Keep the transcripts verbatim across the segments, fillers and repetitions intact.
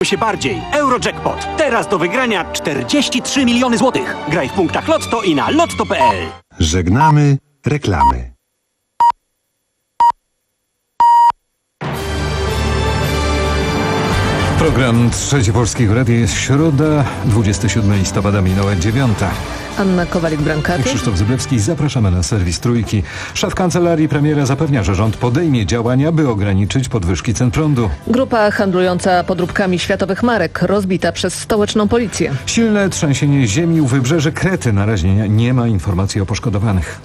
się bardziej. Eurojackpot. Teraz do wygrania czterdzieści trzy miliony złotych. Graj w punktach Lotto i na lotto kropka p l. Żegnamy reklamy. Program Trzecie Polskiego Radia jest środa, dwudziestego siódmego listopada, minęła dziewiąta. Anna Kowalik-Brankati. Krzysztof Zyblewski. Zapraszamy na serwis Trójki. Szef kancelarii premiera zapewnia, że rząd podejmie działania, by ograniczyć podwyżki cen prądu. Grupa handlująca podróbkami światowych marek rozbita przez stołeczną policję. Silne trzęsienie ziemi u wybrzeży Krety. Na razie nie, nie ma informacji o poszkodowanych.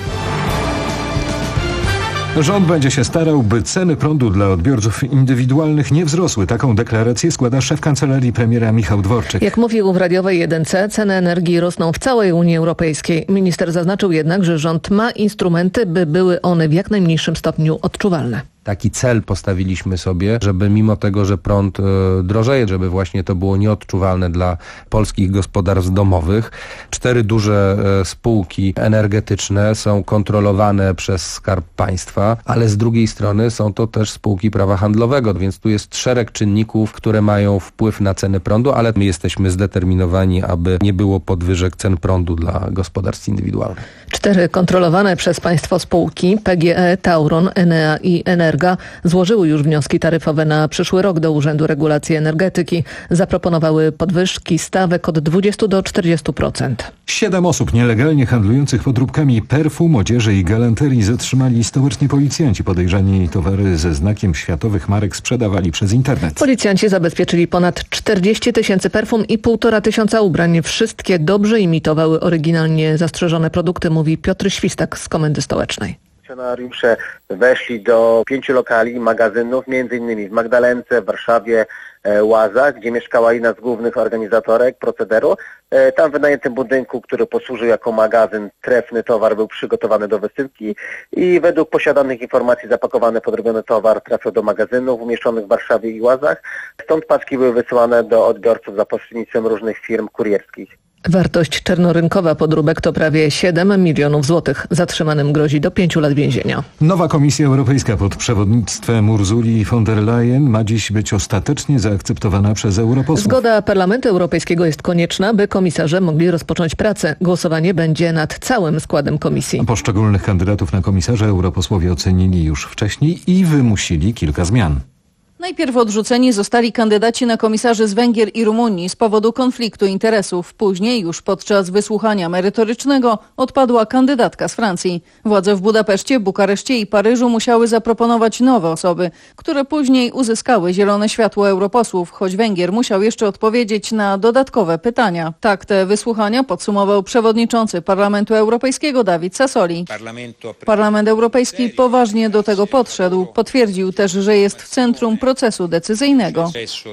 Rząd będzie się starał, by ceny prądu dla odbiorców indywidualnych nie wzrosły. Taką deklarację składa szef kancelarii premiera Michał Dworczyk. Jak mówił w radiowej jedynce, ceny energii rosną w całej Unii Europejskiej. Minister zaznaczył jednak, że rząd ma instrumenty, by były one w jak najmniejszym stopniu odczuwalne. Taki cel postawiliśmy sobie, żeby mimo tego, że prąd drożeje, żeby właśnie to było nieodczuwalne dla polskich gospodarstw domowych. Cztery duże spółki energetyczne są kontrolowane przez Skarb Państwa, ale z drugiej strony są to też spółki prawa handlowego, więc tu jest szereg czynników, które mają wpływ na ceny prądu, ale my jesteśmy zdeterminowani, aby nie było podwyżek cen prądu dla gospodarstw indywidualnych. Cztery kontrolowane przez państwo spółki P G E, Tauron, Enea i Energa złożyły już wnioski taryfowe na przyszły rok do Urzędu Regulacji Energetyki. Zaproponowały podwyżki stawek od dwudziestu do czterdziestu procent. Siedem osób nielegalnie handlujących podróbkami perfum, odzieży i galanterii zatrzymali stołeczni policjanci. Podejrzani towary ze znakiem światowych marek sprzedawali przez internet. Policjanci zabezpieczyli ponad czterdzieści tysięcy perfum i półtora tysiąca ubrań. Wszystkie dobrze imitowały oryginalnie zastrzeżone produkty, mówi Piotr Świstak z Komendy Stołecznej. Funkcjonariusze weszli do pięciu lokali, magazynów, między innymi w Magdalence, w Warszawie, Łazach, gdzie mieszkała jedna z głównych organizatorek procederu. Tam w wynajętym budynku, który posłużył jako magazyn, trefny towar był przygotowany do wysyłki i według posiadanych informacji zapakowany podrobiony towar trafił do magazynów umieszczonych w Warszawie i Łazach. Stąd paczki były wysyłane do odbiorców za pośrednictwem różnych firm kurierskich. Wartość czarnorynkowa podróbek to prawie siedem milionów złotych. Zatrzymanym grozi do pięciu lat więzienia. Nowa Komisja Europejska pod przewodnictwem Ursuli von der Leyen ma dziś być ostatecznie zaakceptowana przez europosłów. Zgoda Parlamentu Europejskiego jest konieczna, by komisarze mogli rozpocząć pracę. Głosowanie będzie nad całym składem komisji. Poszczególnych kandydatów na komisarza europosłowie ocenili już wcześniej i wymusili kilka zmian. Najpierw odrzuceni zostali kandydaci na komisarzy z Węgier i Rumunii z powodu konfliktu interesów. Później, już podczas wysłuchania merytorycznego, odpadła kandydatka z Francji. Władze w Budapeszcie, Bukareszcie i Paryżu musiały zaproponować nowe osoby, które później uzyskały zielone światło europosłów, choć Węgier musiał jeszcze odpowiedzieć na dodatkowe pytania. Tak te wysłuchania podsumował przewodniczący Parlamentu Europejskiego David Sassoli. Parlament Europejski poważnie do tego podszedł. Potwierdził też, że jest w centrum procesu decyzyjnego.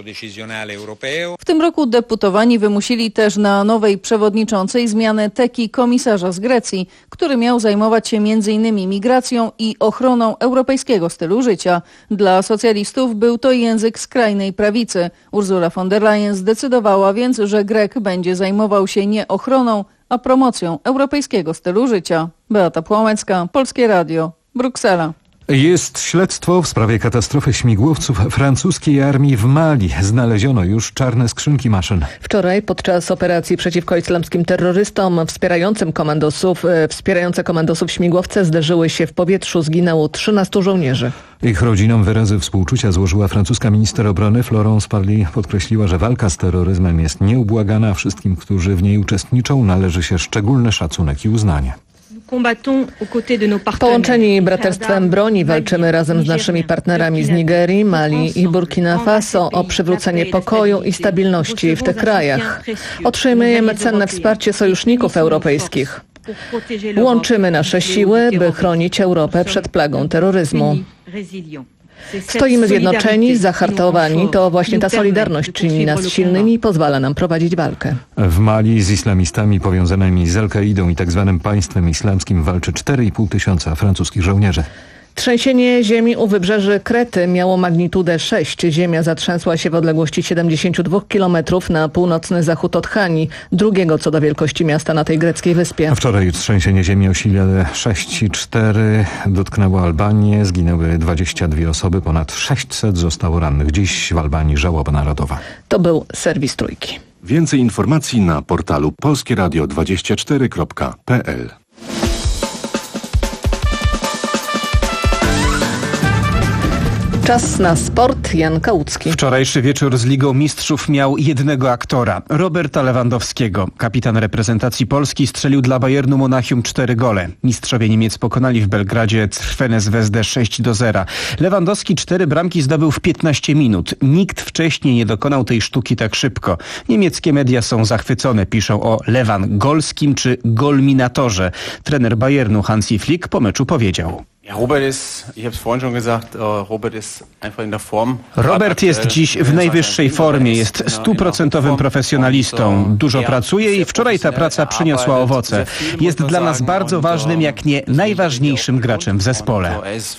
W tym roku deputowani wymusili też na nowej przewodniczącej zmianę teki komisarza z Grecji, który miał zajmować się między innymi migracją i ochroną europejskiego stylu życia. Dla socjalistów był to język skrajnej prawicy. Ursula von der Leyen zdecydowała więc, że Grek będzie zajmował się nie ochroną, a promocją europejskiego stylu życia. Beata Płomecka, Polskie Radio, Bruksela. Jest śledztwo w sprawie katastrofy śmigłowców francuskiej armii w Mali. Znaleziono już czarne skrzynki maszyn. Wczoraj podczas operacji przeciwko islamskim terrorystom wspierającym komandosów, wspierające komandosów śmigłowce zderzyły się w powietrzu. Zginęło trzynastu żołnierzy. Ich rodzinom wyrazy współczucia złożyła francuska minister obrony. Florence Parly podkreśliła, że walka z terroryzmem jest nieubłagana. Wszystkim, którzy w niej uczestniczą, należy się szczególny szacunek i uznanie. Połączeni braterstwem broni walczymy razem z naszymi partnerami z Nigerii, Mali i Burkina Faso o przywrócenie pokoju i stabilności w tych krajach. Otrzymujemy cenne wsparcie sojuszników europejskich. Łączymy nasze siły, by chronić Europę przed plagą terroryzmu. Stoimy zjednoczeni, zahartowani. To właśnie ta solidarność czyni nas silnymi i pozwala nam prowadzić walkę. W Mali z islamistami powiązanymi z Al-Kaidą i tzw. Państwem Islamskim walczy cztery i pół tysiąca francuskich żołnierzy. Trzęsienie ziemi u wybrzeży Krety miało magnitudę sześć. Ziemia zatrzęsła się w odległości siedemdziesiąt dwa kilometrów na północny zachód od Chani, drugiego co do wielkości miasta na tej greckiej wyspie. A wczoraj trzęsienie ziemi o sile sześć i cztery dotknęło Albanię. Zginęły dwadzieścia dwie osoby, ponad sześćset zostało rannych. Dziś w Albanii żałoba narodowa. To był serwis Trójki. Więcej informacji na portalu polskie radio dwadzieścia cztery kropka p l. Czas na sport. Jan Kałucki. Wczorajszy wieczór z Ligą Mistrzów miał jednego aktora, Roberta Lewandowskiego. Kapitan reprezentacji Polski strzelił dla Bayernu Monachium cztery gole. Mistrzowie Niemiec pokonali w Belgradzie Crvene Zvezdę sześć do zera. Lewandowski cztery bramki zdobył w piętnaście minut. Nikt wcześniej nie dokonał tej sztuki tak szybko. Niemieckie media są zachwycone. Piszą o Lewandowskim czy golminatorze. Trener Bayernu Hansi Flick po meczu powiedział: Robert jest dziś w najwyższej formie, jest stuprocentowym profesjonalistą, dużo pracuje i wczoraj ta praca przyniosła owoce. Jest dla nas bardzo ważnym, jak nie najważniejszym graczem w zespole.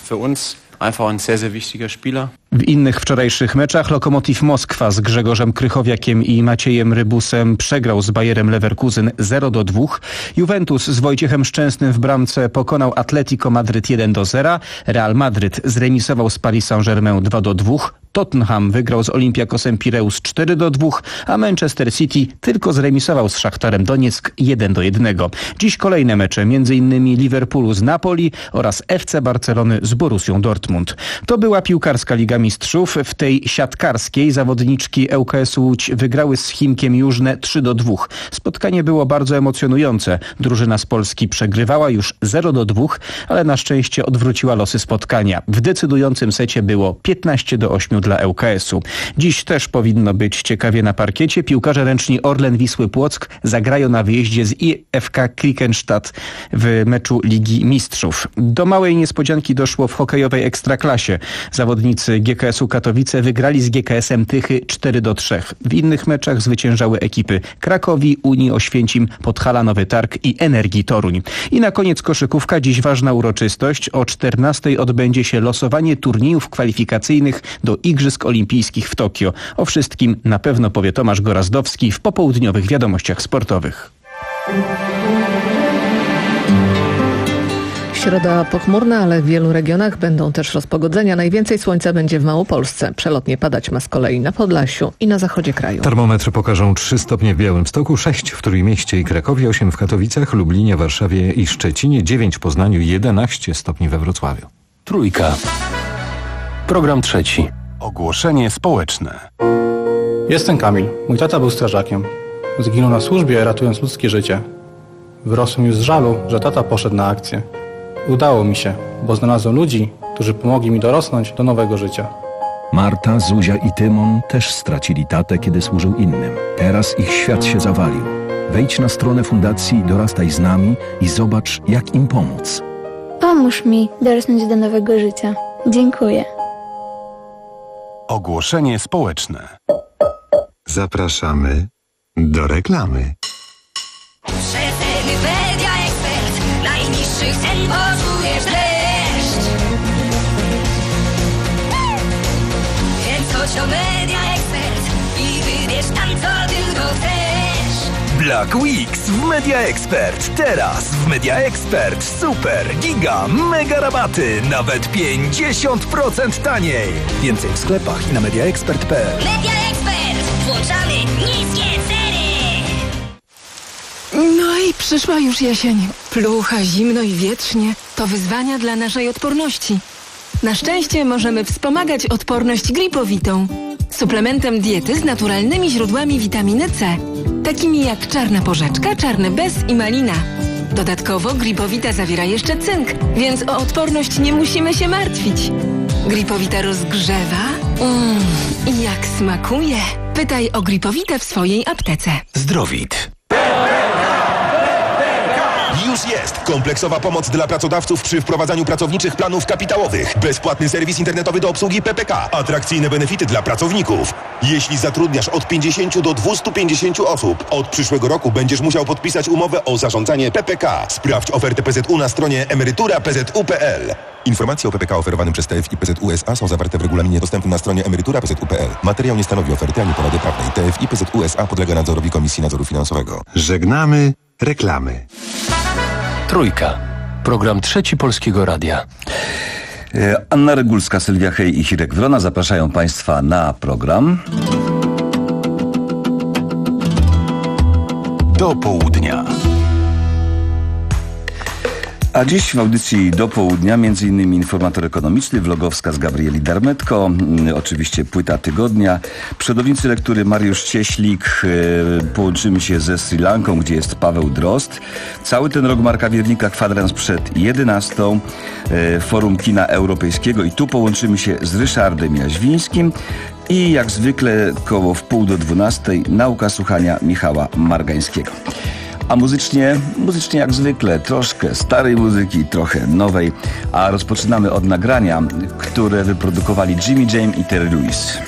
W innych wczorajszych meczach Lokomotiv Moskwa z Grzegorzem Krychowiakiem i Maciejem Rybusem przegrał z Bayerem Leverkusen zero do dwóch. Juventus z Wojciechem Szczęsnym w bramce pokonał Atletico Madryt jeden do zera. Real Madryt zremisował z Paris Saint-Germain dwa do dwóch. Tottenham wygrał z Olympiakosem Pireus cztery do dwóch, a Manchester City tylko zremisował z Szachtarem Donieck jeden do jednego. Dziś kolejne mecze, między innymi Liverpoolu z Napoli oraz F C Barcelony z Borussią Dortmund. To była piłkarska Liga Mistrzów. W tej siatkarskiej zawodniczki L K S Łódź wygrały z Chimkiem Jużne trzy do dwóch. Spotkanie było bardzo emocjonujące. Drużyna z Polski przegrywała już zero do dwóch, ale na szczęście odwróciła losy spotkania. W decydującym secie było piętnaście do ośmiu dla L K S u. Dziś też powinno być ciekawie na parkiecie. Piłkarze ręczni Orlen Wisły Płock zagrają na wyjeździe z I F K Krikenstadt w meczu Ligi Mistrzów. Do małej niespodzianki doszło w hokejowej Ekstraklasie. Zawodnicy G K S u Katowice wygrali z G K S em Tychy cztery do trzech. W innych meczach zwyciężały ekipy Krakowi, Unii Oświęcim, Podhala Nowy Targ i Energii Toruń. I na koniec koszykówka. Dziś ważna uroczystość. O czternastej odbędzie się losowanie turniejów kwalifikacyjnych do Igrzysk Olimpijskich w Tokio. O wszystkim na pewno powie Tomasz Gorazdowski w popołudniowych wiadomościach sportowych. Środa pochmurna, ale w wielu regionach będą też rozpogodzenia. Najwięcej słońca będzie w Małopolsce. Przelotnie padać ma z kolei na Podlasiu i na zachodzie kraju. Termometry pokażą trzy stopnie w Białymstoku, sześć w Trójmieście i Krakowie, osiem w Katowicach, Lublinie, Warszawie i Szczecinie, dziewięć w Poznaniu, jedenaście stopni we Wrocławiu. Trójka. Program trzeci. Ogłoszenie społeczne. Jestem Kamil. Mój tata był strażakiem. Zginął na służbie, ratując ludzkie życie. Wyrosłem już z żalu, że tata poszedł na akcję. Udało mi się, bo znalazłem ludzi, którzy pomogli mi dorosnąć do nowego życia. Marta, Zuzia i Tymon też stracili tatę, kiedy służył innym. Teraz ich świat się zawalił. Wejdź na stronę fundacji Dorastaj z nami i zobacz, jak im pomóc. Pomóż mi dorosnąć do nowego życia. Dziękuję. Ogłoszenie społeczne. Zapraszamy do reklamy. Przeceny Media Expert. Najniższych cen poczujesz deszcz. Więc chodź do Media Expert i wybierz tam, co tylko chcesz. Black Weeks w Media Expert. Teraz w Media Expert super, giga, mega rabaty. Nawet pięćdziesiąt procent taniej. Więcej w sklepach i na mediaexpert kropka p l. Media Expert. Włączamy niskie ceny. No i przyszła już jesień. Plucha, zimno i wietrznie. To wyzwania dla naszej odporności. Na szczęście możemy wspomagać odporność Gripowitą. Suplementem diety z naturalnymi źródłami witaminy C. Takimi jak czarna porzeczka, czarny bez i malina. Dodatkowo Gripowita zawiera jeszcze cynk, więc o odporność nie musimy się martwić. Gripowita rozgrzewa. Mmm, i jak smakuje. Pytaj o Gripowitę w swojej aptece. Zdrowit. Już jest kompleksowa pomoc dla pracodawców przy wprowadzaniu pracowniczych planów kapitałowych. Bezpłatny serwis internetowy do obsługi P P K. Atrakcyjne benefity dla pracowników. Jeśli zatrudniasz od pięćdziesięciu do dwustu pięćdziesięciu osób, od przyszłego roku będziesz musiał podpisać umowę o zarządzanie P P K. Sprawdź ofertę P Z U na stronie emerytura kropka p z u kropka p l. Informacje o P P K oferowanym przez T F I P Z U S A są zawarte w regulaminie dostępnym na stronie emerytura kropka p z u kropka p l. Materiał nie stanowi oferty ani porady prawnej. T F I P Z U S A podlega nadzorowi Komisji Nadzoru Finansowego. Żegnamy reklamy. Trójka. Program Trzeci Polskiego Radia. Anna Regulska, Sylwia Hej i Hirek Wrona zapraszają Państwa na program Do południa. A dziś w audycji Do południa między innymi informator ekonomiczny, vlogowskaz Gabrieli Darmetko, oczywiście płyta tygodnia, przodownicy lektury Mariusz Cieślik, połączymy się ze Sri Lanką, gdzie jest Paweł Drozd. Cały ten rok Marka Wiernika, kwadrans przed jedenastą, Forum Kina Europejskiego i tu połączymy się z Ryszardem Jaźwińskim. I jak zwykle koło wpół do dwunastej nauka słuchania Michała Margańskiego. A muzycznie, muzycznie jak zwykle, troszkę starej muzyki, trochę nowej, a rozpoczynamy od nagrania, które wyprodukowali Jimmy Jam i Terry Lewis.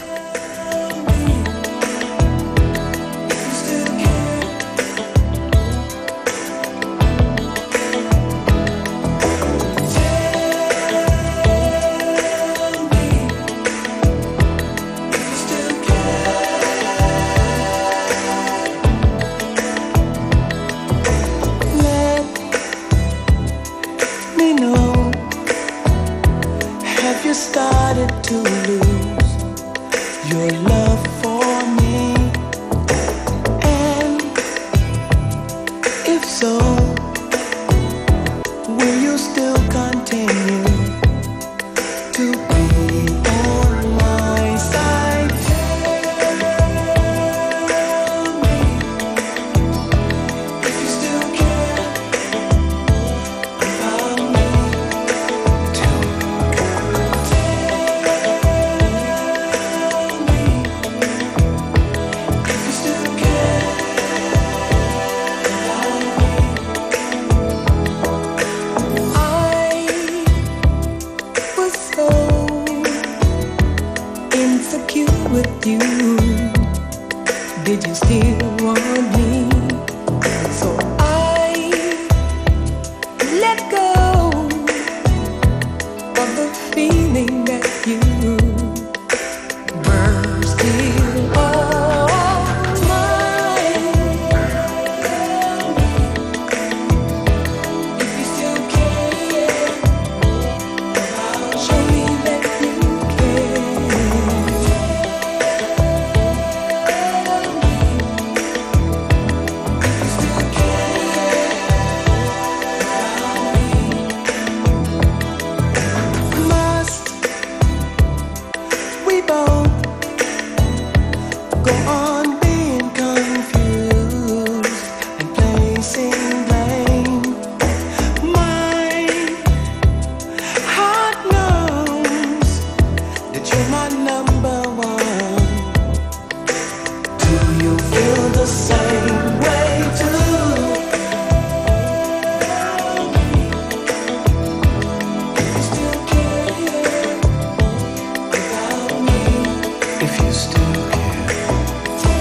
If you still care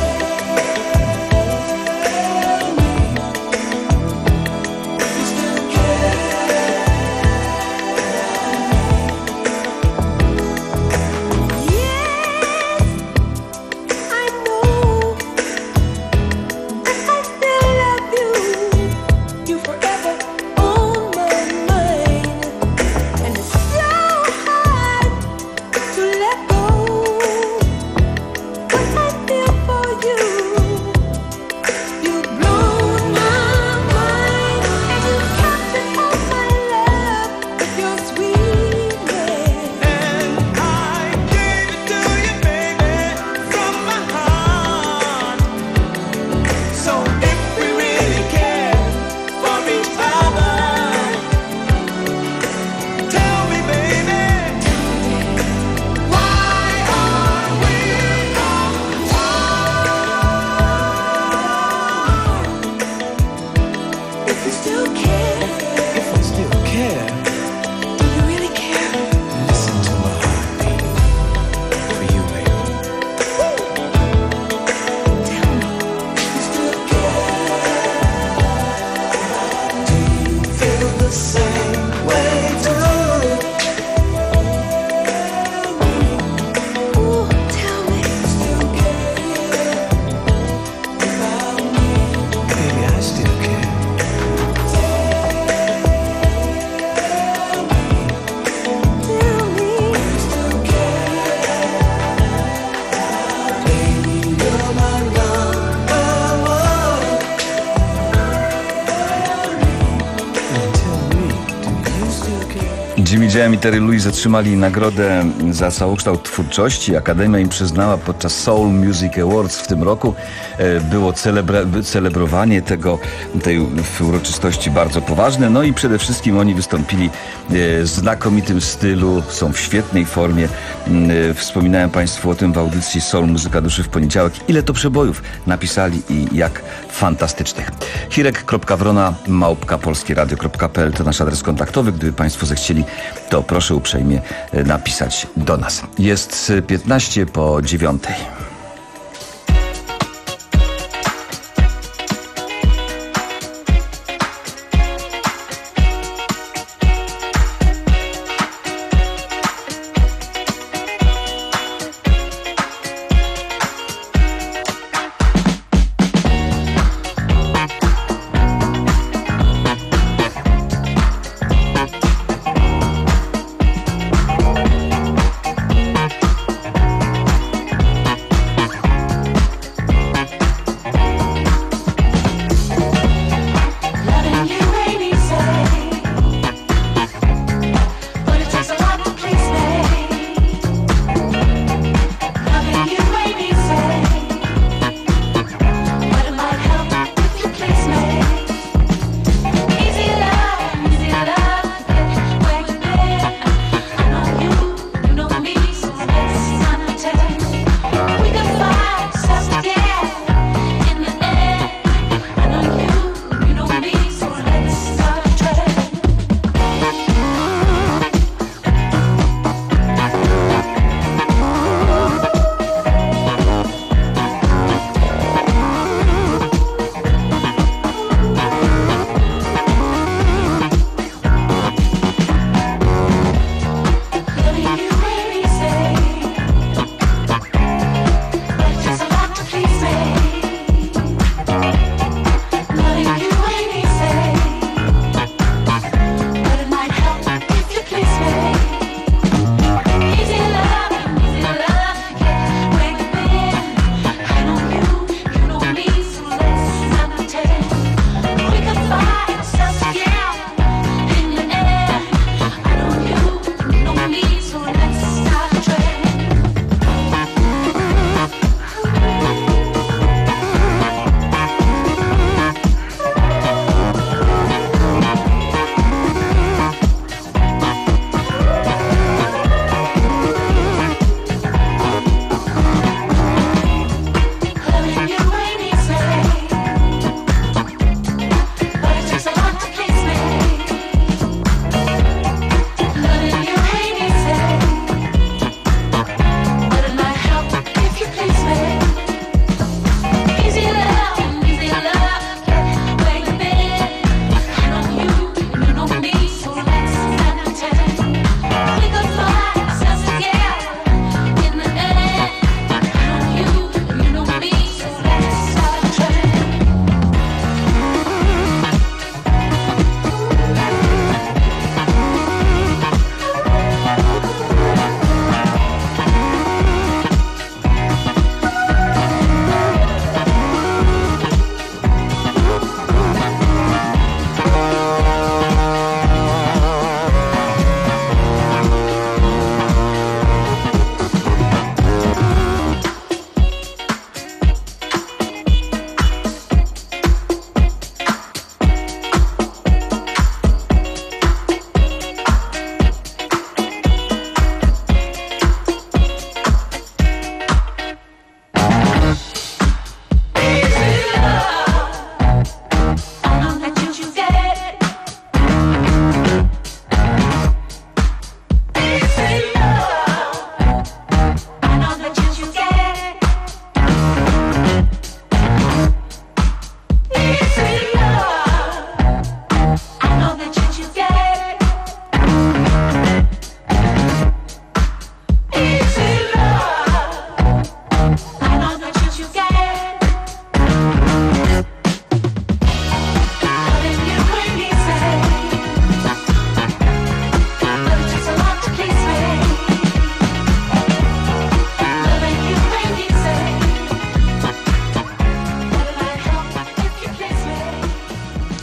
Liam i Terry Lewis otrzymali nagrodę za całokształt twórczości. Akademia im przyznała podczas Soul Music Awards w tym roku. Było celebra- celebrowanie tego, tej uroczystości bardzo poważne. No i przede wszystkim oni wystąpili w znakomitym stylu, są w świetnej formie. Wspominałem Państwu o tym w audycji Soul Muzyka Duszy w poniedziałek. Ile to przebojów napisali i jak fantastycznych. Hirek.wrona małpka polskieradio kropka pe el to nasz adres kontaktowy. Gdyby Państwo zechcieli, to proszę uprzejmie napisać do nas. Jest piętnaście po dziewiątej.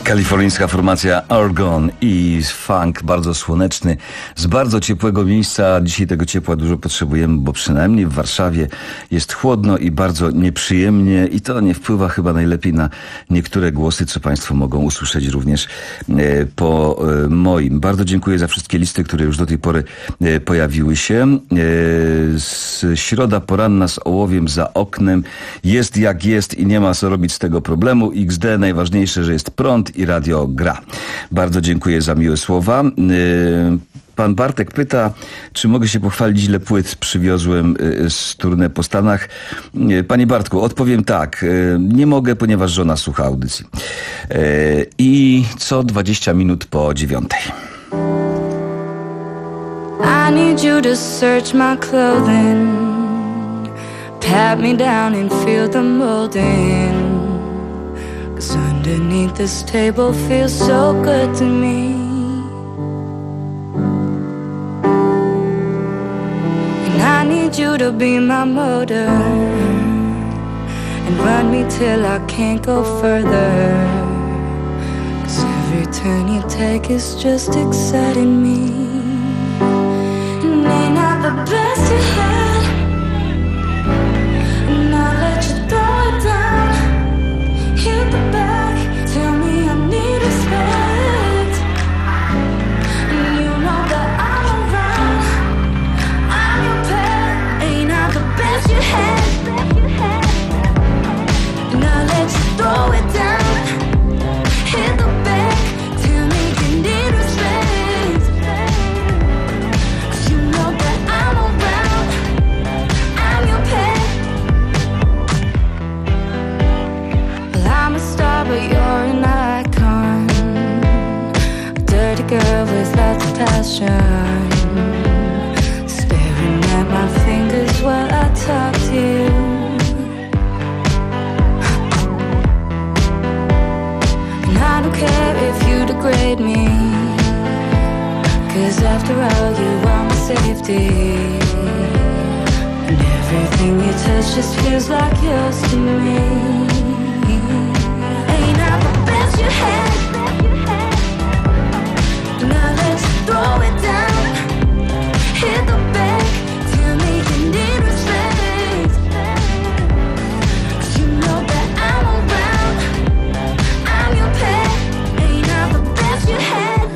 Kalifornijska formacja Argon i funk bardzo słoneczny, z bardzo ciepłego miejsca. Dzisiaj tego ciepła dużo potrzebujemy, bo przynajmniej w Warszawie jest chłodno i bardzo nieprzyjemnie i to nie wpływa chyba najlepiej na niektóre głosy, co Państwo mogą usłyszeć również po moim. Bardzo dziękuję za wszystkie listy, które już do tej pory pojawiły się. Środa poranna z ołowiem za oknem. Jest jak jest i nie ma co robić z tego problemu. iks de, najważniejsze, że jest prąd i radio gra. Bardzo dziękuję za miłe słowa. Pan Bartek pyta, czy mogę się pochwalić, ile płyt przywiozłem z tournée po Stanach. Panie Bartku, odpowiem tak. Nie mogę, ponieważ żona słucha audycji. I co dwadzieścia minut po dziewiątej. I need you to search my clothing, pat me down and feel the molding. 'Cause underneath this table feels so good to me. And I need you to be my motor and run me till I can't go further. 'Cause every turn you take is just exciting me. And ain't not the best you had, and I'll let you throw it down. Hit the back, tell me I need respect. And you know that I'm around, I'm your pet. Ain't I the best you had? And I'll let you throw it down. Hit the back, tell me you need respect. 'Cause you know that I'm around, I'm your pet. I'm a star, but you're an icon. A dirty girl with lots of passion, staring at my fingers while I talk to you. And I don't care if you degrade me, 'cause after all you are my safety. And everything you touch just feels like yours to me. Ain't I the best you had? Now let's throw it down. Hit the back, tell me you need respect. 'Cause you know that I'm around, I'm your pet. Ain't I the best you had?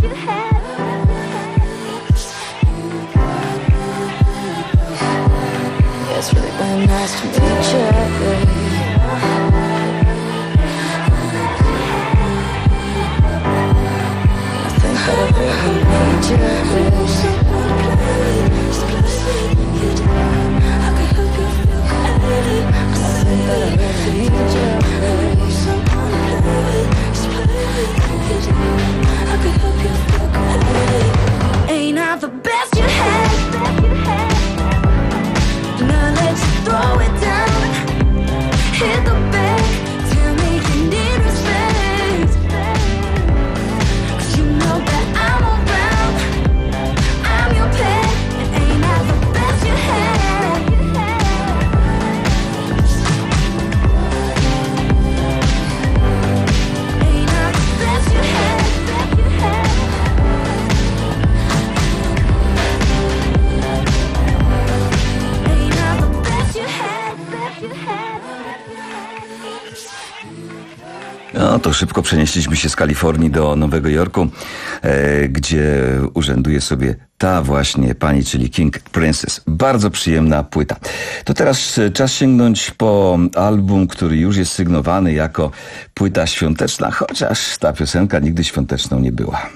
Yeah, it's really been nice to meet you. Ain't I the best you had? Now let's throw it down. Hit the back, tell me you need respect. 'Cause you know that I'm around, I'm your pet. Ain't I the best you had? Ain't I the best you had? Ain't I the best you had? No to szybko przenieśliśmy się z Kalifornii do Nowego Jorku, e, gdzie urzęduje sobie ta właśnie pani, czyli King Princess. Bardzo przyjemna płyta. To teraz czas sięgnąć po album, który już jest sygnowany jako płyta świąteczna, chociaż ta piosenka nigdy świąteczną nie była.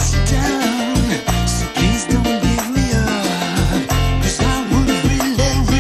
Please don't give me up, 'cause I would really, really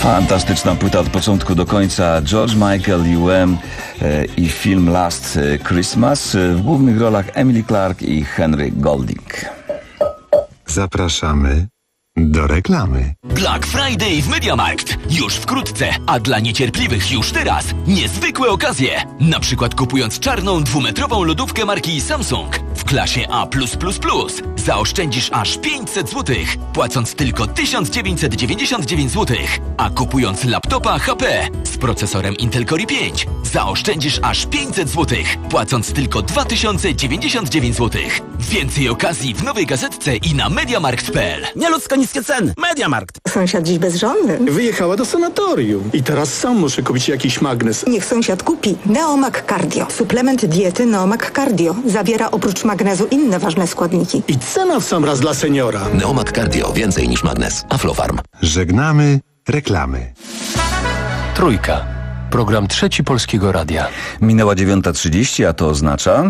Fantastyczna płyta od początku do końca. George Michael, U M e, i film Last Christmas. W głównych rolach Emily Clark i Henry Golding. Zapraszamy do reklamy. Black Friday w MediaMarkt. Już wkrótce, a dla niecierpliwych już teraz niezwykłe okazje. Na przykład kupując czarną dwumetrową lodówkę marki Samsung w klasie A plus plus plus zaoszczędzisz aż pięćset złotych, płacąc tylko tysiąc dziewięćset dziewięćdziesiąt dziewięć złotych. A kupując laptopa H P z procesorem Intel Core i pięć zaoszczędzisz aż pięćset złotych, płacąc tylko dwa tysiące dziewięćdziesiąt dziewięć złotych. Więcej okazji w nowej gazetce i na mediamarkt kropka p l. Nieludzko niskie ceny. MediaMarkt. Sąsiad dziś bezżonny. Wyjechała do sanatorium. I teraz sam muszę kupić jakiś magnes. Niech sąsiad kupi Neomag Cardio. Suplement diety Neomag Cardio. Zawiera oprócz magnezu inne ważne składniki. I cena w sam raz dla seniora. Neomag Cardio. Więcej niż magnes. Aflofarm. Żegnamy reklamy. Trójka. Program Trzeci Polskiego Radia. Minęła dziewiąta trzydzieści, a to oznacza...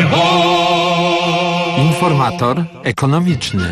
Informator ekonomiczny.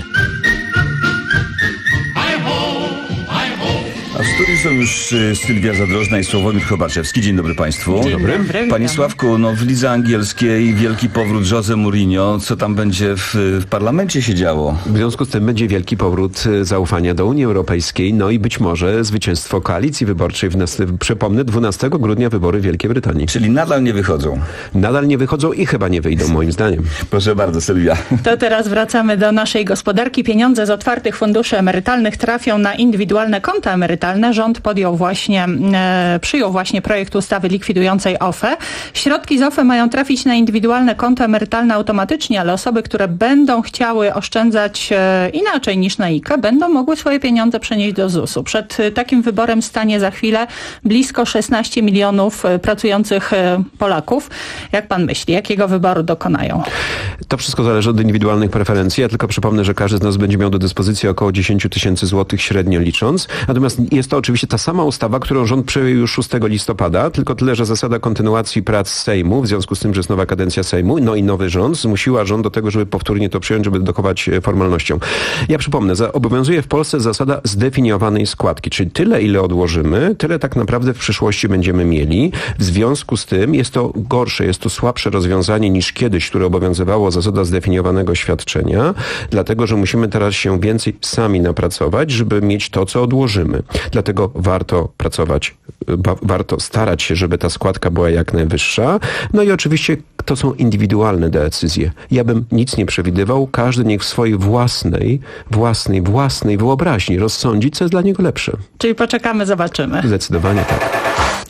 A w studiu są już y, Sylwia Zadrożna i Sławomir Chobaczewski. Dzień dobry Państwu. Dzień dobry. dobry. Panie Sławku, no w lidze angielskiej wielki powrót Jose Mourinho. Co tam będzie w, w parlamencie się działo? W związku z tym będzie wielki powrót zaufania do Unii Europejskiej, no i być może zwycięstwo koalicji wyborczej. W nas, przypomnę, dwunastego grudnia wybory w Wielkiej Brytanii. Czyli nadal nie wychodzą? Nadal nie wychodzą i chyba nie wyjdą, moim zdaniem. Proszę bardzo, Sylwia. To teraz wracamy do naszej gospodarki. Pieniądze z otwartych funduszy emerytalnych trafią na indywidualne konta emerytalne. Rząd podjął właśnie, e, przyjął właśnie projekt ustawy likwidującej O F E. Środki z O F E mają trafić na indywidualne konto emerytalne automatycznie, ale osoby, które będą chciały oszczędzać e, inaczej niż na I K E, będą mogły swoje pieniądze przenieść do Z U S u. Przed e, takim wyborem stanie za chwilę blisko szesnaście milionów e, pracujących e, Polaków. Jak pan myśli, jakiego wyboru dokonają? To wszystko zależy od indywidualnych preferencji. Ja tylko przypomnę, że każdy z nas będzie miał do dyspozycji około dziesięć tysięcy złotych średnio licząc. Natomiast jest to oczywiście ta sama ustawa, którą rząd przyjął już szóstego listopada, tylko tyle, że zasada kontynuacji prac Sejmu, w związku z tym, że jest nowa kadencja Sejmu, no i nowy rząd, zmusiła rząd do tego, żeby powtórnie to przyjąć, żeby dochować formalnością. Ja przypomnę, za, obowiązuje w Polsce zasada zdefiniowanej składki, czyli tyle, ile odłożymy, tyle tak naprawdę w przyszłości będziemy mieli. W związku z tym jest to gorsze, jest to słabsze rozwiązanie niż kiedyś, które obowiązywało zasada zdefiniowanego świadczenia, dlatego, że musimy teraz się więcej sami napracować, żeby mieć to, co odłożymy. Dlatego warto pracować, ba- warto starać się, żeby ta składka była jak najwyższa. No i oczywiście to są indywidualne decyzje. Ja bym nic nie przewidywał. Każdy niech w swojej własnej, własnej, własnej wyobraźni rozsądzi, co jest dla niego lepsze. Czyli poczekamy, zobaczymy. Zdecydowanie tak.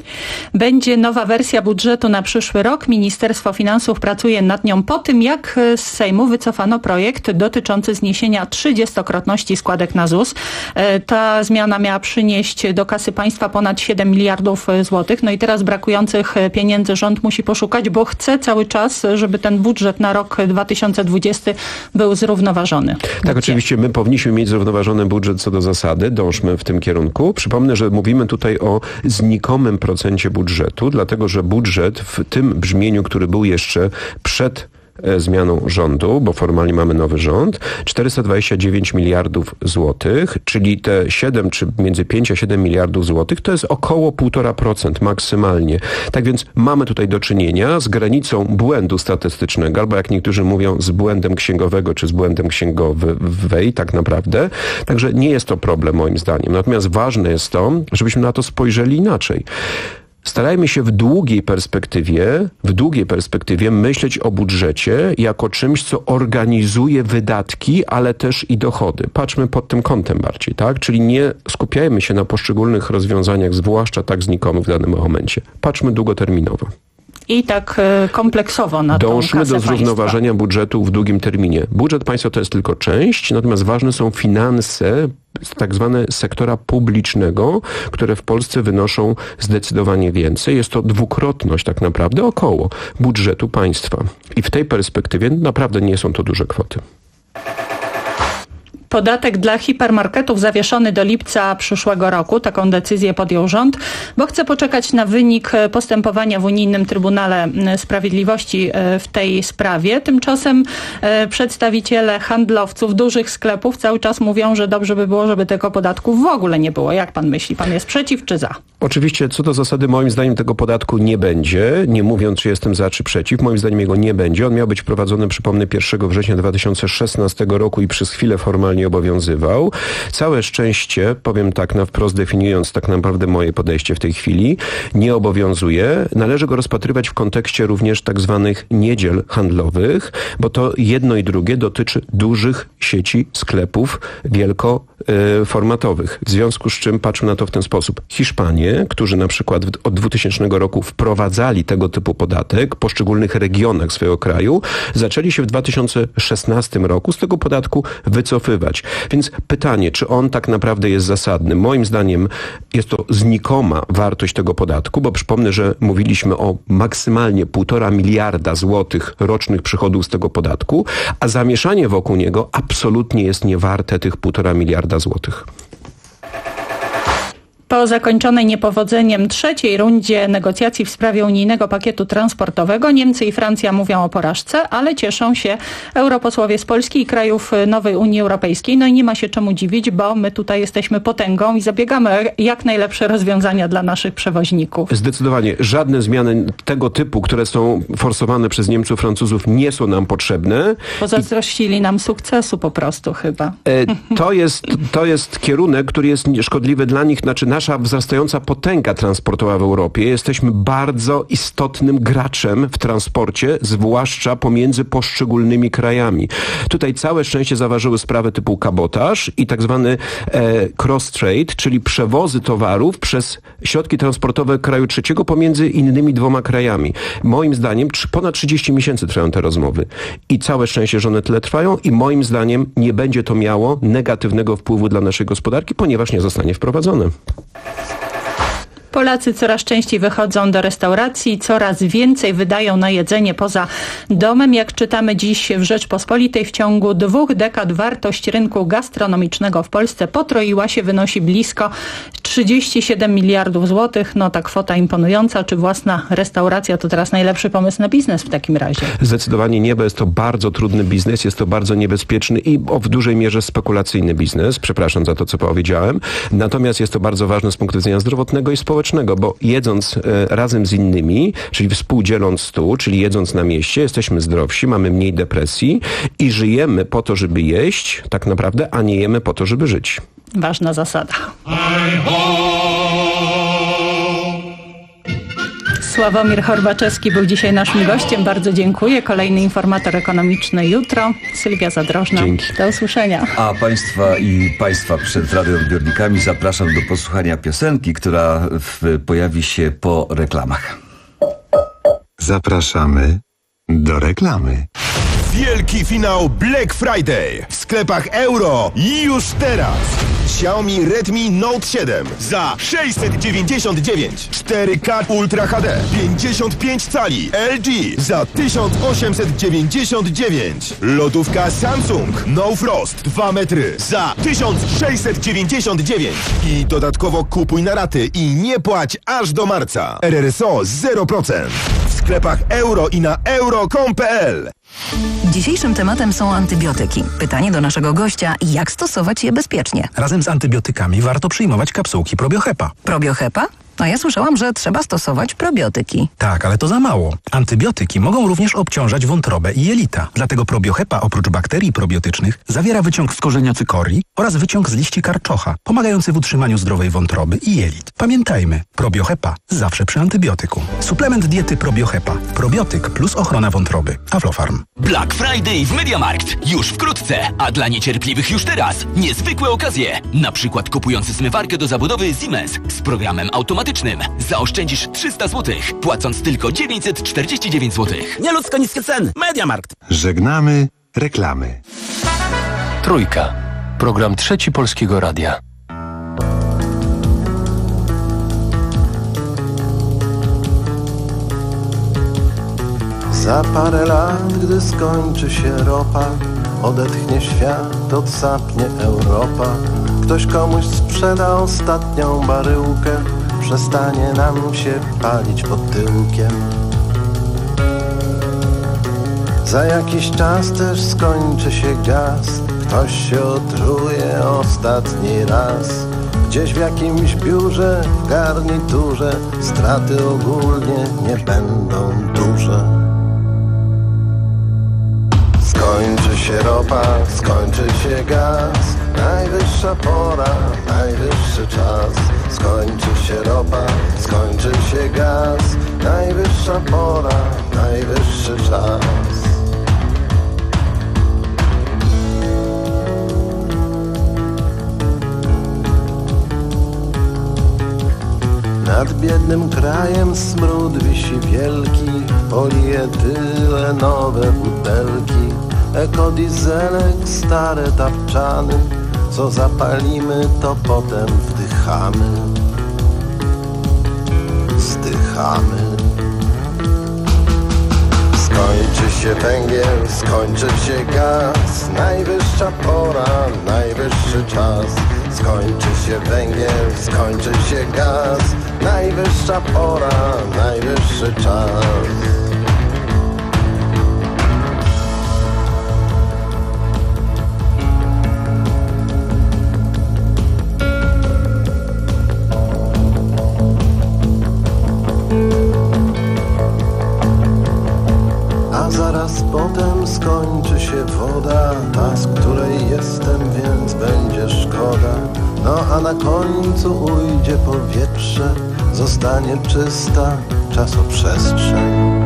Będzie nowa wersja budżetu na przyszły rok. Ministerstwo Finansów pracuje nad nią po tym, jak z Sejmu wycofano projekt dotyczący zniesienia trzydziestokrotności składek na Z U S. Ta zmiana miała przynieść do kasy państwa ponad siedem miliardów złotych. No i teraz brakujących pieniędzy rząd musi poszukać, bo chce cały czas, żeby ten budżet na rok dwa tysiące dwudziesty był zrównoważony. Tak, Gdzie? Oczywiście my powinniśmy mieć zrównoważony budżet co do zasady. Dążmy w tym kierunku. Przypomnę, że mówimy tutaj o znikomym procencie budżetu, dlatego że budżet w tym brzmieniu, który był jeszcze przed zmianą rządu, bo formalnie mamy nowy rząd, czterysta dwadzieścia dziewięć miliardów złotych, czyli te siedem, czy między pięć a siedem miliardów złotych, to jest około półtora procent maksymalnie. Tak więc mamy tutaj do czynienia z granicą błędu statystycznego, albo jak niektórzy mówią, z błędem księgowego, czy z błędem księgowej, tak naprawdę. Także nie jest to problem moim zdaniem. Natomiast ważne jest to, żebyśmy na to spojrzeli inaczej. Starajmy się w długiej perspektywie, w długiej perspektywie myśleć o budżecie jako czymś, co organizuje wydatki, ale też i dochody. Patrzmy pod tym kątem bardziej, tak? Czyli nie skupiajmy się na poszczególnych rozwiązaniach, zwłaszcza tak znikomych w danym momencie. Patrzmy długoterminowo. I tak kompleksowo na tą Dążmy kasę do zrównoważenia państwa. budżetu w długim terminie. Budżet państwa to jest tylko część, natomiast ważne są finanse tak zwane sektora publicznego, które w Polsce wynoszą zdecydowanie więcej. Jest to dwukrotność tak naprawdę około budżetu państwa. I w tej perspektywie naprawdę nie są to duże kwoty. Podatek dla hipermarketów zawieszony do lipca przyszłego roku. Taką decyzję podjął rząd, bo chce poczekać na wynik postępowania w Unijnym Trybunale Sprawiedliwości w tej sprawie. Tymczasem przedstawiciele handlowców dużych sklepów cały czas mówią, że dobrze by było, żeby tego podatku w ogóle nie było. Jak pan myśli? Pan jest przeciw czy za? Oczywiście co do zasady moim zdaniem tego podatku nie będzie. Nie mówiąc, czy jestem za czy przeciw. Moim zdaniem jego nie będzie. On miał być wprowadzony, przypomnę, pierwszego września dwa tysiące szesnastego roku i przez chwilę formalnie obowiązywał. Całe szczęście, powiem tak na wprost definiując tak naprawdę moje podejście w tej chwili, nie obowiązuje. Należy go rozpatrywać w kontekście również tak zwanych niedziel handlowych, bo to jedno i drugie dotyczy dużych sieci sklepów wielkoformatowych. W związku z czym patrzę na to w ten sposób. Hiszpanie, którzy na przykład od dwutysięcznego roku wprowadzali tego typu podatek w poszczególnych regionach swojego kraju, zaczęli się w dwa tysiące szesnastym roku z tego podatku wycofywać. Więc pytanie, czy on tak naprawdę jest zasadny? Moim zdaniem jest to znikoma wartość tego podatku, bo przypomnę, że mówiliśmy o maksymalnie półtora miliarda złotych rocznych przychodów z tego podatku, a zamieszanie wokół niego absolutnie jest niewarte tych półtora miliarda złotych. Po zakończonej niepowodzeniem trzeciej rundzie negocjacji w sprawie unijnego pakietu transportowego Niemcy i Francja mówią o porażce, ale cieszą się europosłowie z Polski i krajów nowej Unii Europejskiej. No i nie ma się czemu dziwić, bo my tutaj jesteśmy potęgą i zabiegamy jak najlepsze rozwiązania dla naszych przewoźników. Zdecydowanie. Żadne zmiany tego typu, które są forsowane przez Niemców, Francuzów, nie są nam potrzebne. Pozazdrościli nam sukcesu po prostu chyba. E, to jest, to jest kierunek, który jest szkodliwy dla nich, znaczy nasza wzrastająca potęga transportowa w Europie. Jesteśmy bardzo istotnym graczem w transporcie, zwłaszcza pomiędzy poszczególnymi krajami. Tutaj całe szczęście zaważyły sprawy typu kabotaż i tak zwany e, cross-trade, czyli przewozy towarów przez środki transportowe kraju trzeciego pomiędzy innymi dwoma krajami. Moim zdaniem ponad trzydzieści miesięcy trwają te rozmowy. I całe szczęście, że one tyle trwają i moim zdaniem nie będzie to miało negatywnego wpływu dla naszej gospodarki, ponieważ nie zostanie wprowadzone. Polacy coraz częściej wychodzą do restauracji, coraz więcej wydają na jedzenie poza domem. Jak czytamy dziś w Rzeczpospolitej, w ciągu dwóch dekad wartość rynku gastronomicznego w Polsce potroiła się, wynosi blisko trzydzieści siedem miliardów złotych. No ta kwota imponująca. Czy własna restauracja to teraz najlepszy pomysł na biznes w takim razie? Zdecydowanie nie, bo jest to bardzo trudny biznes, jest to bardzo niebezpieczny i o, w dużej mierze spekulacyjny biznes. Przepraszam za to, co powiedziałem. Natomiast jest to bardzo ważne z punktu widzenia zdrowotnego i społecznego, bo jedząc e, razem z innymi, czyli współdzieląc stół, czyli jedząc na mieście, jesteśmy zdrowsi, mamy mniej depresji i żyjemy po to, żeby jeść, tak naprawdę, a nie jemy po to, żeby żyć. Ważna zasada. Sławomir Horbaczewski był dzisiaj naszym gościem. Bardzo dziękuję. Kolejny informator ekonomiczny jutro. Sylwia Zadrożna. Dzięki. Do usłyszenia. A Państwa i Państwa przed radioodbiornikami zapraszam do posłuchania piosenki, która w, pojawi się po reklamach. Zapraszamy do reklamy. Wielki finał Black Friday w sklepach Euro już teraz. Xiaomi Redmi Note siedem za sześćset dziewięćdziesiąt dziewięć, cztery K Ultra H D, pięćdziesiąt pięć cali, L G za tysiąc osiemset dziewięćdziesiąt dziewięć, lodówka Samsung No Frost dwa metry za tysiąc sześćset dziewięćdziesiąt dziewięć i dodatkowo kupuj na raty i nie płać aż do marca. R R S O zero procent w sklepach Euro i na euro kropka com kropka p l. Dzisiejszym tematem są antybiotyki. Pytanie do naszego gościa, jak stosować je bezpiecznie? Razem z antybiotykami warto przyjmować kapsułki probiohepa. Probiohepa? A ja słyszałam, że trzeba stosować probiotyki. Tak, ale to za mało. Antybiotyki mogą również obciążać wątrobę i jelita. Dlatego probiohepa oprócz bakterii probiotycznych zawiera wyciąg z korzenia cykorii oraz wyciąg z liści karczocha, pomagający w utrzymaniu zdrowej wątroby i jelit. Pamiętajmy, probiohepa zawsze przy antybiotyku. Suplement diety probiohepa. Probiotyk plus ochrona wątroby. Aflofarm. Black Friday w MediaMarkt. Już wkrótce, a dla niecierpliwych już teraz. Niezwykłe okazje. Na przykład kupując zmywarkę do zabudowy Siemens z programem automatycznym zaoszczędzisz trzysta złotych, płacąc tylko dziewięćset czterdzieści dziewięć złotych. Nieludzko niskie ceny. MediaMarkt. Żegnamy reklamy. Trójka. Program Trzeci Polskiego Radia. Za parę lat, gdy skończy się ropa, Odetchnie świat, odsapnie Europa. Ktoś komuś sprzeda ostatnią baryłkę. Przestanie nam się palić pod tyłkiem. Za jakiś czas też skończy się gaz. Ktoś się otruje ostatni raz. Gdzieś w jakimś biurze, w garniturze straty ogólnie nie będą duże. Skończy się ropa, skończy się gaz. Najwyższa pora, najwyższy czas. Skończy się ropa, skończy się gaz. Najwyższa pora, najwyższy czas. Nad biednym krajem smród wisi wielki. Polietylenowe butelki, ekodizelek, stare tapczany. Co zapalimy, to potem wdychamy. Zdychamy. Skończy się węgiel, skończy się gaz. Najwyższa pora, najwyższy czas. Skończy się węgiel, skończy się gaz. Najwyższa pora, najwyższy czas. A zaraz potem skończy się woda, ta, z której jestem, więc będzie szkoda. No a na końcu ujdzie powietrze, zostanie czysta czasoprzestrzeń.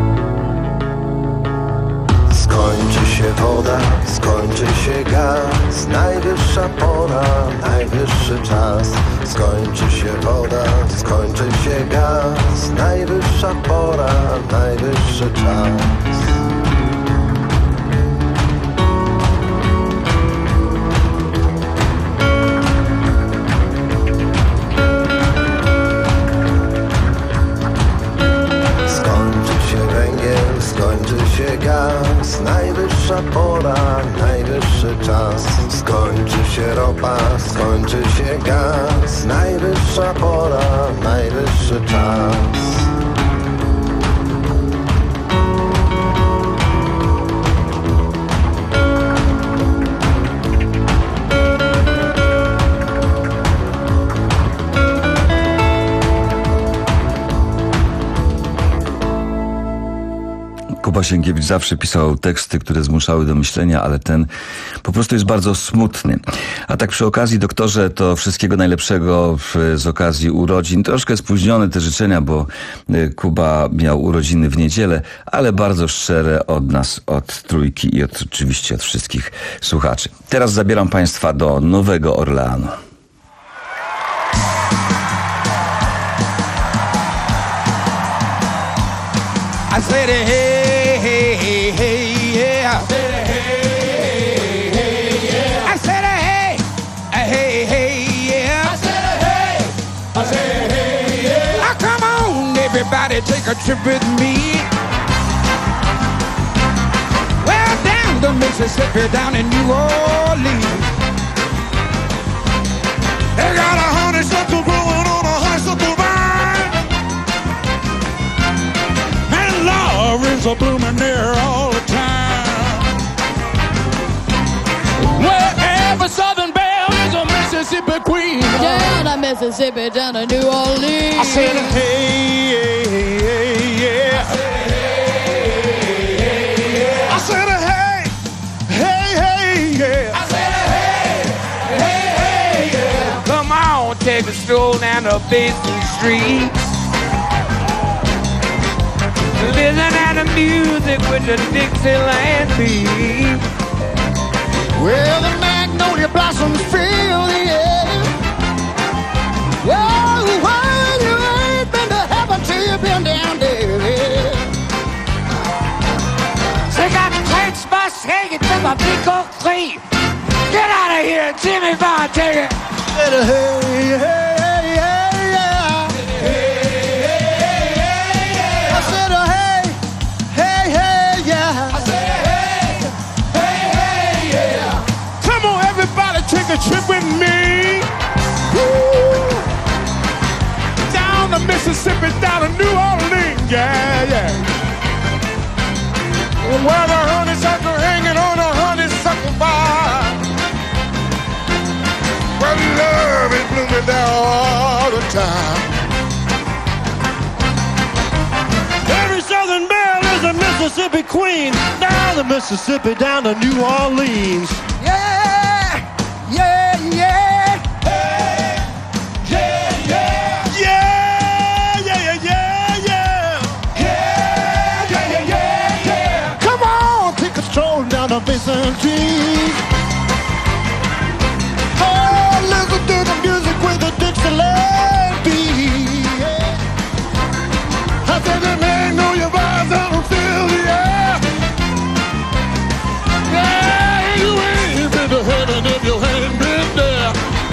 Skończy się woda, skończy się gaz. Najwyższa pora, najwyższy czas. Skończy się woda, skończy się gaz. Najwyższa pora, najwyższy czas. Gaz, najwyższa pora, najwyższy czas. Skończy się ropa, skończy się gaz. Najwyższa pora, najwyższy czas. Kuba Sienkiewicz zawsze pisał teksty, które zmuszały do myślenia, ale ten po prostu jest bardzo smutny. A tak przy okazji, doktorze, to wszystkiego najlepszego w, z okazji urodzin. Troszkę spóźnione te życzenia, bo Kuba miał urodziny w niedzielę, ale bardzo szczere od nas, od Trójki i od, oczywiście od wszystkich słuchaczy. Teraz zabieram Państwa do Nowego Orleanu. I said, hey, hey, hey, hey, yeah. I said, hey, hey, hey, yeah. I said, hey, hey, hey, yeah. I said, hey, I said, hey, yeah. Now come on, everybody, take a trip with me. Well, down the Mississippi, down in New Orleans. They got a honeysuckle growing on a honeysuckle vine. Laurels are blooming there all the time. Wherever Southern Belle is a Mississippi queen. Down to Mississippi, down to New Orleans. I said, hey, hey, hey, yeah. I said, hey, hey, hey, yeah. I said, hey, hey, hey, yeah. I said, hey, hey, hey, yeah. Come on, take a stroll down the Basin Street. Listen to the music with the Dixieland beat. Well, the magnolia blossoms fill the air. Well, well, you ain't been to heaven till you've been down there. They got the train bus hanging to my big oak tree. Get out of here, Jimmy Bond, take it. Hey, hey, hey, hey, yeah. I said, uh, hey, hey, hey, yeah. I said, hey, hey, hey, yeah. Well, the honeysuckle hanging on a honeysuckle vine. Well, love is blooming there all the time. Every Southern belle is a Mississippi queen. Down the Mississippi, down to New Orleans. Yeah, yeah, yeah. Hey, yeah, yeah. Yeah, yeah, yeah, yeah, yeah. Yeah, yeah, yeah, yeah, yeah. Come on, take a stroll down the Basin Street. Oh, listen to the music with the Dixieland beat. Yeah. I said, that man know your vibes, I don't feel the air. Yeah, you ain't been to heaven if you ain't been there.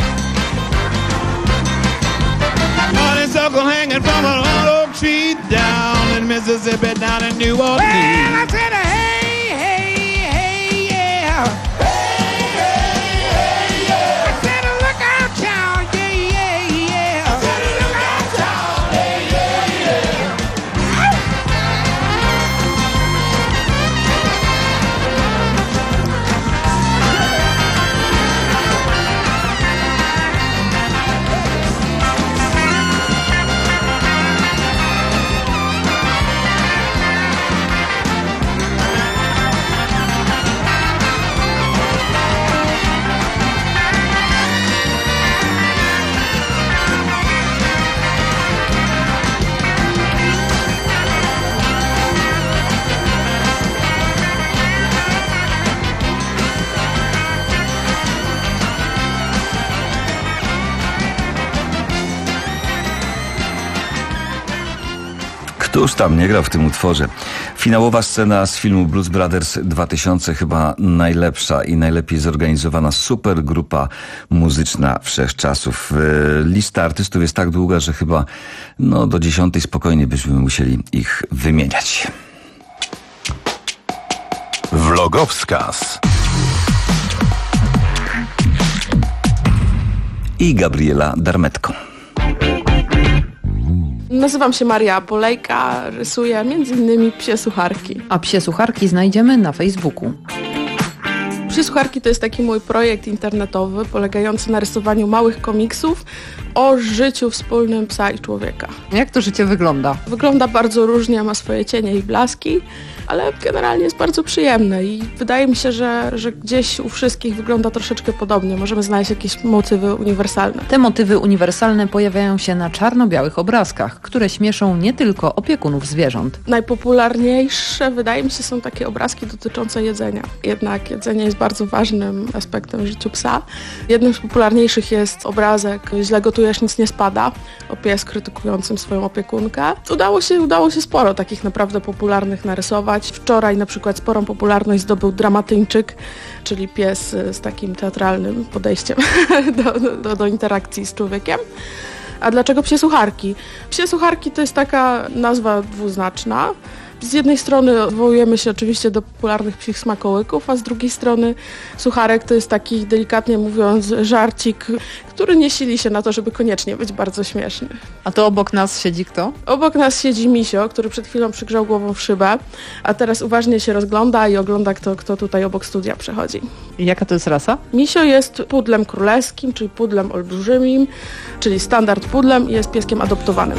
Honeysuckle hanging from an old oak tree down in Mississippi, down in New Orleans. Well, I said, hey, hey, hey, yeah. Hey, hey, hey, yeah. I said, look out, child, yeah, yeah, yeah. I said, look out, child, yeah, yeah, yeah. Któż tam nie grał w tym utworze? Finałowa scena z filmu Blues Brothers dwa tysiące, chyba najlepsza i najlepiej zorganizowana supergrupa muzyczna wszechczasów. Lista artystów jest tak długa, że chyba no, do dziesiątej spokojnie byśmy musieli ich wymieniać. Vlogowskaz. I Gabriela Darmetko. Nazywam się Maria Polejka, rysuję między innymi psie sucharki. A psie sucharki znajdziemy na Facebooku. Psie sucharki to jest taki mój projekt internetowy polegający na rysowaniu małych komiksów o życiu wspólnym psa i człowieka. Jak to życie wygląda? Wygląda bardzo różnie, ma swoje cienie i blaski, ale generalnie jest bardzo przyjemne i wydaje mi się, że, że gdzieś u wszystkich wygląda troszeczkę podobnie. Możemy znaleźć jakieś motywy uniwersalne. Te motywy uniwersalne pojawiają się na czarno-białych obrazkach, które śmieszą nie tylko opiekunów zwierząt. Najpopularniejsze, wydaje mi się, są takie obrazki dotyczące jedzenia. Jednak jedzenie jest bardzo ważnym aspektem w życiu psa. Jednym z popularniejszych jest obrazek "Źle gotujesz, nic nie spada", o pies krytykującym swoją opiekunkę. Udało się, udało się sporo takich naprawdę popularnych narysować. Wczoraj na przykład sporą popularność zdobył Dramatyńczyk, czyli pies z takim teatralnym podejściem do, do, do interakcji z człowiekiem. A dlaczego psie sucharki? Psie sucharki to jest taka nazwa dwuznaczna. Z jednej strony odwołujemy się oczywiście do popularnych psich smakołyków, a z drugiej strony sucharek to jest taki, delikatnie mówiąc, żarcik, który nie sili się na to, żeby koniecznie być bardzo śmieszny. A to obok nas siedzi kto? Obok nas siedzi Misio, który przed chwilą przygrzał głową w szybę, a teraz uważnie się rozgląda i ogląda, kto, kto tutaj obok studia przechodzi. I jaka to jest rasa? Misio jest pudlem królewskim, czyli pudlem olbrzymim, czyli standard pudlem i jest pieskiem adoptowanym.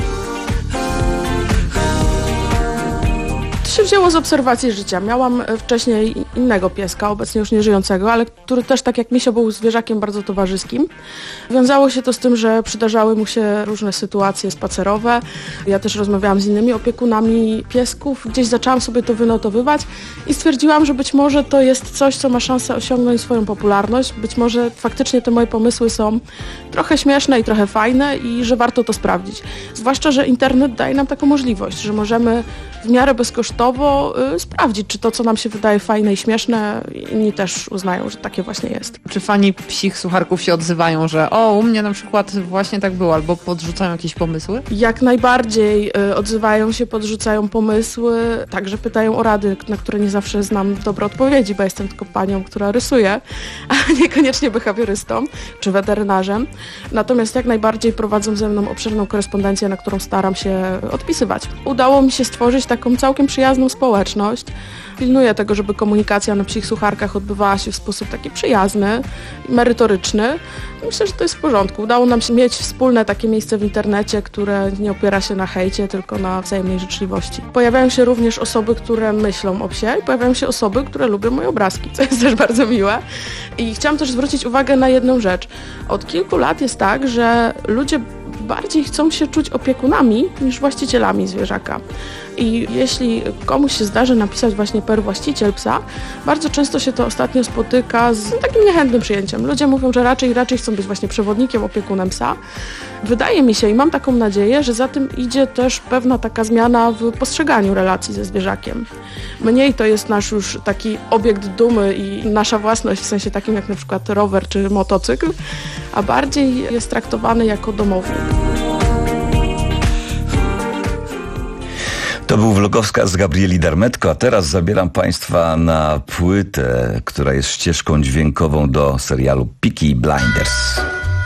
To się wzięło z obserwacji życia. Miałam wcześniej innego pieska, obecnie już nieżyjącego, ale który też, tak jak Misio, był zwierzakiem bardzo towarzyskim. Wiązało się to z tym, że przydarzały mu się różne sytuacje spacerowe. Ja też rozmawiałam z innymi opiekunami piesków. Gdzieś zaczęłam sobie to wynotowywać i stwierdziłam, że być może to jest coś, co ma szansę osiągnąć swoją popularność. Być może faktycznie te moje pomysły są trochę śmieszne i trochę fajne i że warto to sprawdzić. Zwłaszcza, że internet daje nam taką możliwość, że możemy w miarę bezkosztowo y, sprawdzić, czy to, co nam się wydaje fajne i śmieszne, inni też uznają, że takie właśnie jest. Czy fani psich sucharków się odzywają, że o, u mnie na przykład właśnie tak było, albo podrzucają jakieś pomysły? Jak najbardziej y, odzywają się, podrzucają pomysły, także pytają o rady, na które nie zawsze znam dobre odpowiedzi, bo jestem tylko panią, która rysuje, a niekoniecznie behawiorystą czy weterynarzem. Natomiast jak najbardziej prowadzą ze mną obszerną korespondencję, na którą staram się odpisywać. Udało mi się stworzyć taką całkiem przyjazną społeczność. Pilnuję tego, żeby komunikacja na Psich Sucharkach odbywała się w sposób taki przyjazny i merytoryczny. Myślę, że to jest w porządku. Udało nam się mieć wspólne takie miejsce w internecie, które nie opiera się na hejcie, tylko na wzajemnej życzliwości. Pojawiają się również osoby, które myślą o psie i pojawiają się osoby, które lubią moje obrazki, co jest też bardzo miłe. I chciałam też zwrócić uwagę na jedną rzecz. Od kilku lat jest tak, że ludzie bardziej chcą się czuć opiekunami niż właścicielami zwierzaka. I jeśli komuś się zdarzy napisać właśnie per właściciel psa, bardzo często się to ostatnio spotyka z takim niechętnym przyjęciem. Ludzie mówią, że raczej raczej chcą być właśnie przewodnikiem, opiekunem psa. Wydaje mi się i mam taką nadzieję, że za tym idzie też pewna taka zmiana w postrzeganiu relacji ze zwierzakiem. Mniej to jest nasz już taki obiekt dumy i nasza własność, w sensie takim jak na przykład rower czy motocykl, a bardziej jest traktowany jako domownik. To był Vlogowskaz Gabrieli Darmetko, a teraz zabieram Państwa na płytę, która jest ścieżką dźwiękową do serialu Peaky Blinders.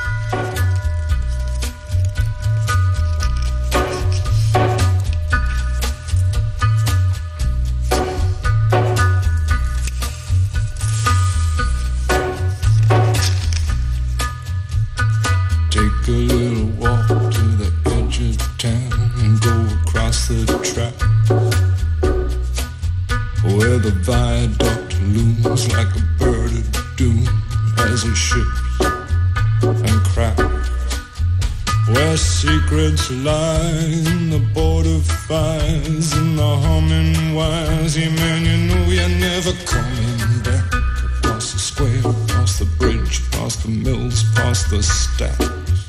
Where the viaduct looms like a bird of doom as it ships and cracks. Where secrets lie in the border fires and the humming wires. Yeah, man, you know you're never coming back. Past the square, past the bridge, past the mills, past the stacks.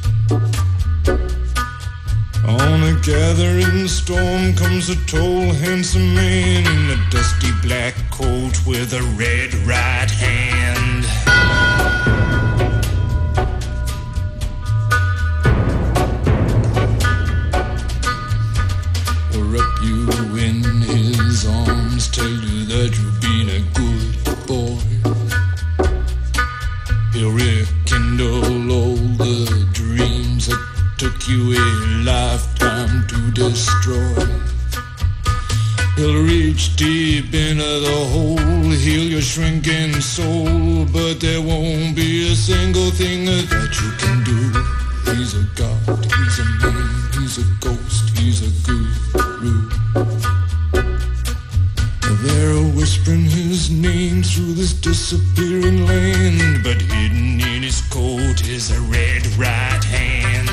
On a gathering storm comes a tall, handsome man in a dusty black coat with a red right hand. Wrap you in his arms, tell you that you've been a good boy. He'll rekindle all the dreams that took you a lifetime to destroy. He'll reach deep into the hole, heal your shrinking soul, but there won't be a single thing that you can do. He's a god, he's a man, he's a ghost, he's a guru. They're whispering his name through this disappearing land, but hidden in his coat is a red right hand.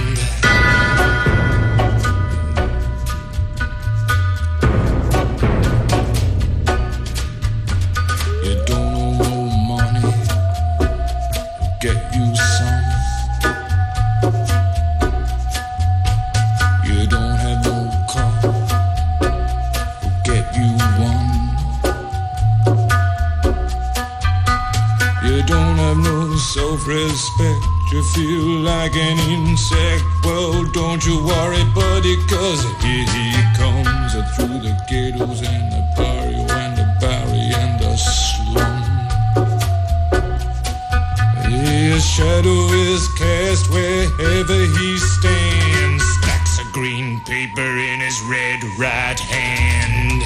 Self-respect, you feel like an insect. Well, don't you worry, buddy, cause here he comes through the ghettos and the barrio and the barry and the slum. His shadow is cast wherever he stands. Stacks of green paper in his red right hand.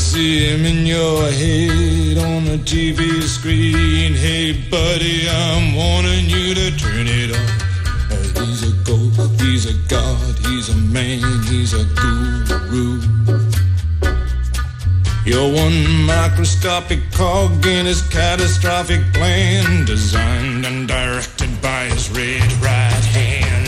see him in your head on the T V screen. Hey buddy, I'm warning you to turn it off. He's a ghost, he's a god, he's a man, he's a guru. You're one microscopic cog in his catastrophic plan, designed and directed by his red right hand.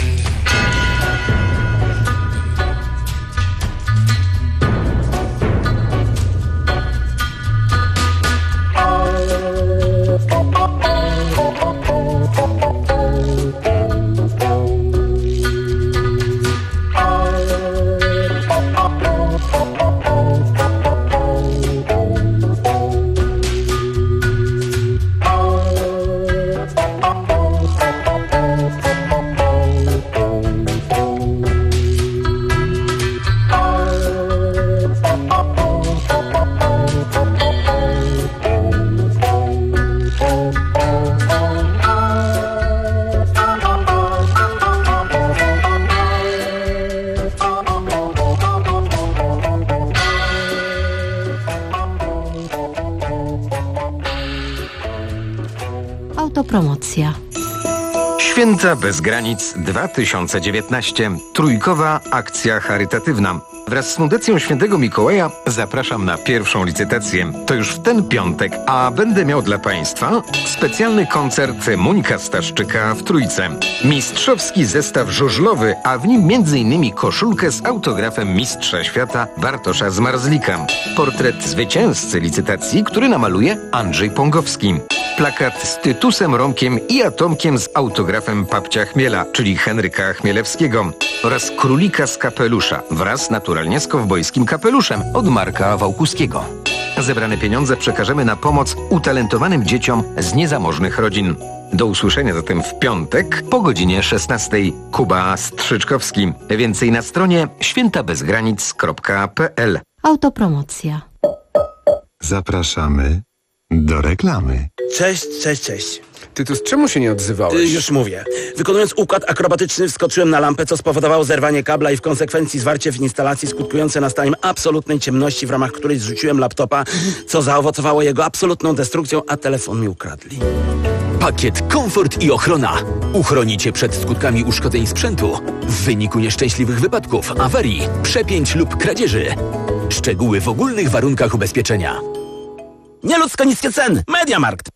Autopromocja. Święta bez granic dwa tysiące dziewiętnaście. Trójkowa akcja charytatywna. Wraz z Fundacją Świętego Mikołaja zapraszam na pierwszą licytację. To już w ten piątek, a będę miał dla Państwa specjalny koncert Monika Staszczyka w Trójce. Mistrzowski zestaw żużlowy, a w nim między innymi koszulkę z autografem mistrza świata Bartosza Zmarzlika. Portret zwycięzcy licytacji, który namaluje Andrzej Pągowski. Plakat z Tytusem Romkiem i Atomkiem z autografem Papcia Chmiela, czyli Henryka Chmielewskiego. Oraz królika z kapelusza wraz naturalnie z kowbojskim kapeluszem od Marka Wałkuskiego. Zebrane pieniądze przekażemy na pomoc utalentowanym dzieciom z niezamożnych rodzin. Do usłyszenia zatem w piątek po godzinie szesnastej. Kuba Strzyczkowski. Więcej na stronie świętabezgranic kropka p l. Autopromocja. Zapraszamy do reklamy. Cześć, cześć, cześć. Tytus, czemu się nie odzywałeś? Ty, już mówię. Wykonując układ akrobatyczny wskoczyłem na lampę, co spowodowało zerwanie kabla i w konsekwencji zwarcie w instalacji skutkujące nastaniem absolutnej ciemności, w ramach której zrzuciłem laptopa, co zaowocowało jego absolutną destrukcją, a telefon mi ukradli. Pakiet komfort i ochrona. Uchroni cię przed skutkami uszkodzeń sprzętu w wyniku nieszczęśliwych wypadków, awarii, przepięć lub kradzieży. Szczegóły w ogólnych warunkach ubezpieczenia. Nieludzko niskie ceny. Mediamarkt.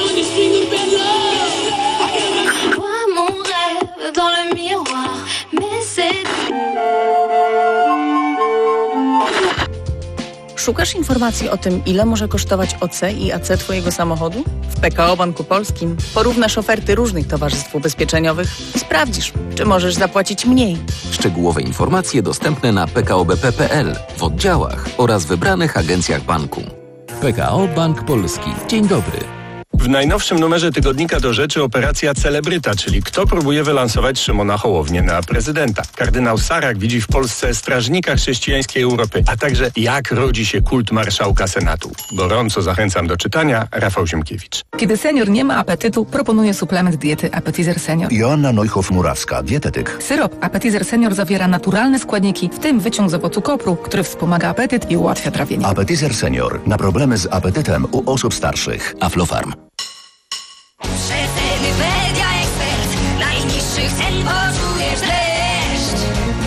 Szukasz informacji o tym, ile może kosztować O C i A C twojego samochodu? W P K O Banku Polskim porównasz oferty różnych towarzystw ubezpieczeniowych i sprawdzisz, czy możesz zapłacić mniej. Szczegółowe informacje dostępne na p k o b p kropka p l, w oddziałach oraz wybranych agencjach banku. P K O Bank Polski. Dzień dobry. W najnowszym numerze tygodnika do rzeczy operacja Celebryta, czyli kto próbuje wylansować Szymona Hołownię na prezydenta. Kardynał Sarak widzi w Polsce strażnika chrześcijańskiej Europy, a także jak rodzi się kult marszałka Senatu. Gorąco zachęcam do czytania. Rafał Ziemkiewicz. Kiedy senior nie ma apetytu, proponuję suplement diety Appetizer Senior. Joanna Neuhoff-Murawska, dietetyk. Syrop Appetizer Senior zawiera naturalne składniki, w tym wyciąg z owocu kopru, który wspomaga apetyt i ułatwia trawienie. Appetizer Senior. Na problemy z apetytem u osób starszych. Aflofarm. Przeceny Media Expert. Najniższych cen poczujesz dreszcz.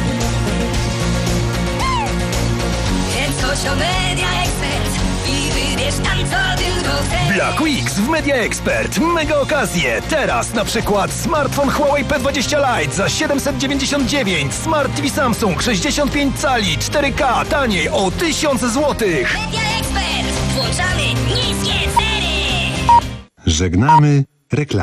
Więc chodź do Media Expert i wybierz tam, co tylko chcesz. Black Weeks w Media Expert. Mega okazje. Teraz na przykład smartfon Huawei P dwadzieścia Lite za siedemset dziewięćdziesiąt dziewięć. Smart T V Samsung sześćdziesiąt pięć cali cztery K taniej o tysiąc złotych. Media Expert. Włączamy niskie ceny. Żegnamy reklamy.